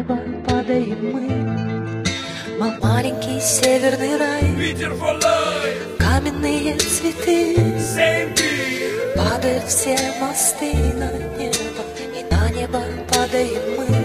небо падаем мы. Маленький северный рай, Питер for life. Каменные цветы, Same beat. падают все мосты на небо, и на небо падаем мы.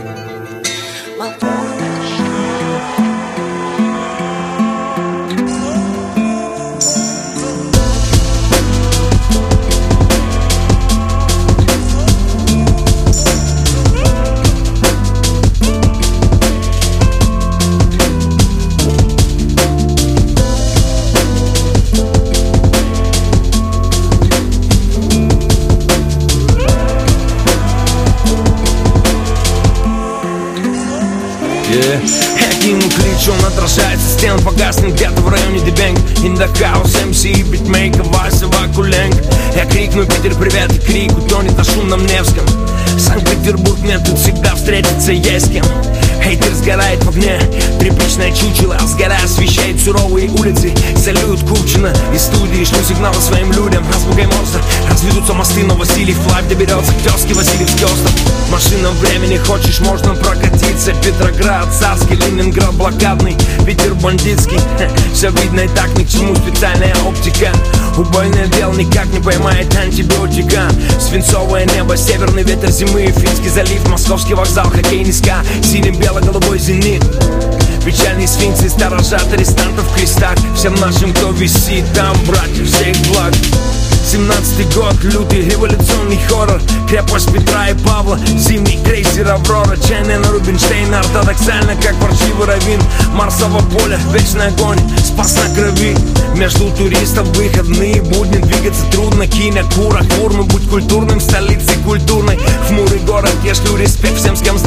Один клич, он отражается стен, погаснет где-то в районе Дебенг. In the house, MC, битмейкер, Вася Вакуленко. Я крикну: Питер, привет, и крик утонет на шумном Невском. Санкт-Петербург, мне тут всегда встретиться есть с кем. Хейтер сгорает в огне, тряпичное чучело, сгорая освещает суровые улицы. Салют Купчино из студии, шлю сигналы своим людям. Азбукой Морзе разведутся мосты, но Васильев лайв доберется к тезке Васильевский остров. Машина времени, хочешь, можно прокатиться. Петроград царский, Ленинград блокадный, Питер бандитский. Все видно и так, ни к чему специальная оптика. Убойное дело никак не поймает антибиотика. Свинцовое небо, северный ветер зимы, Финский залив, Московский вокзал, хоккейный ска, синим бело-голубой зенит. Печальные сфинксы сторожат арестантов в крестах. Всем нашим, кто висит там, братьев, всех благ. 17-й год, лютый революционный хоррор. Крепость Петра и Павла, зимний крейсер Аврора. Чайная на Рубинштейна, ортодоксально, как паршивый раввин. Марсово поле, вечный огонь, спас на крови. Между туристов выходные будни, двигаться трудно. Киня, кура, курну, будь культурным, столицей культурной. Хмурый город, я шлю респект всем, с кем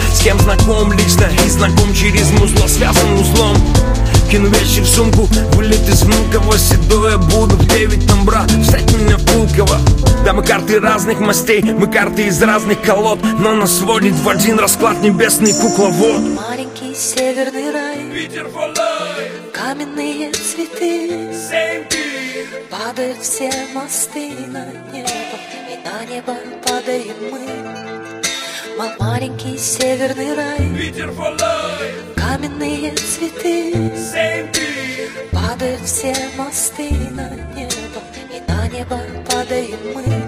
знаком лично и знаком через музло, связан узлом. Кину вещи в сумку, вылет из Внуково, седое буду в 9 там, брат, встать меня в Пулково. Да, мы карты разных мастей, мы карты из разных колод, но нас сводит в один расклад небесный кукловод. Маленький северный рай, Питер for life. Каменные цветы, Same beat. падают все мосты на небо, и на небо падаем мы. Маленький северный рай, Питер for life. Каменные цветы, Same beat. падают все мосты на небо, и на небо падаем мы.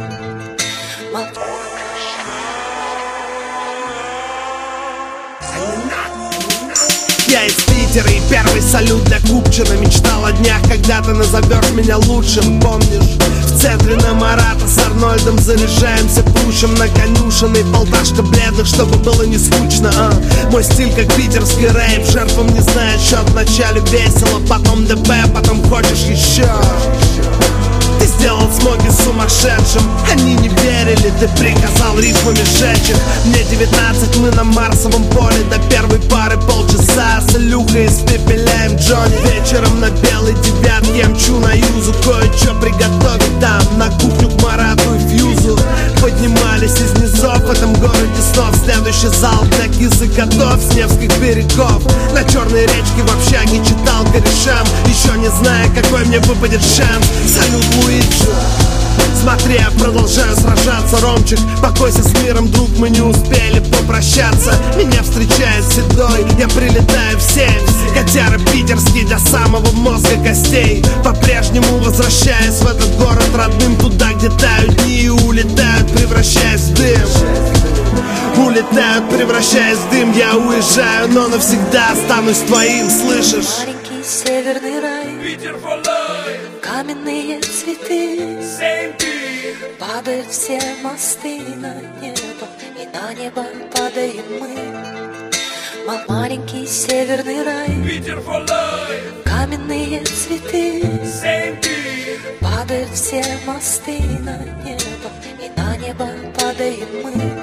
Я из Питера, и первый салют для Купчина. Мечтал о днях, когда ты назовешь меня лучшим, помнишь? В центре на Марата с Арнольдом заряжаемся, пушим на конюшенный полташка бледных, чтобы было не скучно, Мой стиль как питерский рэп, жертвам не знает счет. Вначале весело, потом ДП, потом хочешь еще. Ты сделал смоги сумасшедшим, они не верили, ты приказал рифмами сжечь их. Мне 19, мы на Марсовом поле, до первой пары полчаса. С Илюхой испепеляем Джонни. Вечером на белой девятке мчу на Юзу, кое-что приготовить там, на кухню к Марату и Фьюзу. Поднимались из низов в этом городе снов. Следующий зал для кис и котов с Невских берегов. На черной речке в общаге читал корешам, еще не зная, какой мне выпадет шанс. Салют, Луиджи. Смотри, я продолжаю сражаться, Ромчик. Покойся с миром, друг, мы не успели попрощаться. Меня встречает седой, я прилетаю в 7. Котяра питерский до самого мозга костей. По-прежнему возвращаясь в этот город родным, туда, где тают дни и улетают, превращаясь в дым. Улетают, превращаясь в дым. Я уезжаю, но навсегда останусь твоим, слышишь? Маленький северный рай, Питер for life. Каменные цветы, Same beat. падают все мосты на небо, и на небо падаем мы. Маленький северный рай, Питер for life. Каменные цветы, Same beat. падают все мосты на небо, и на небо падаем мы.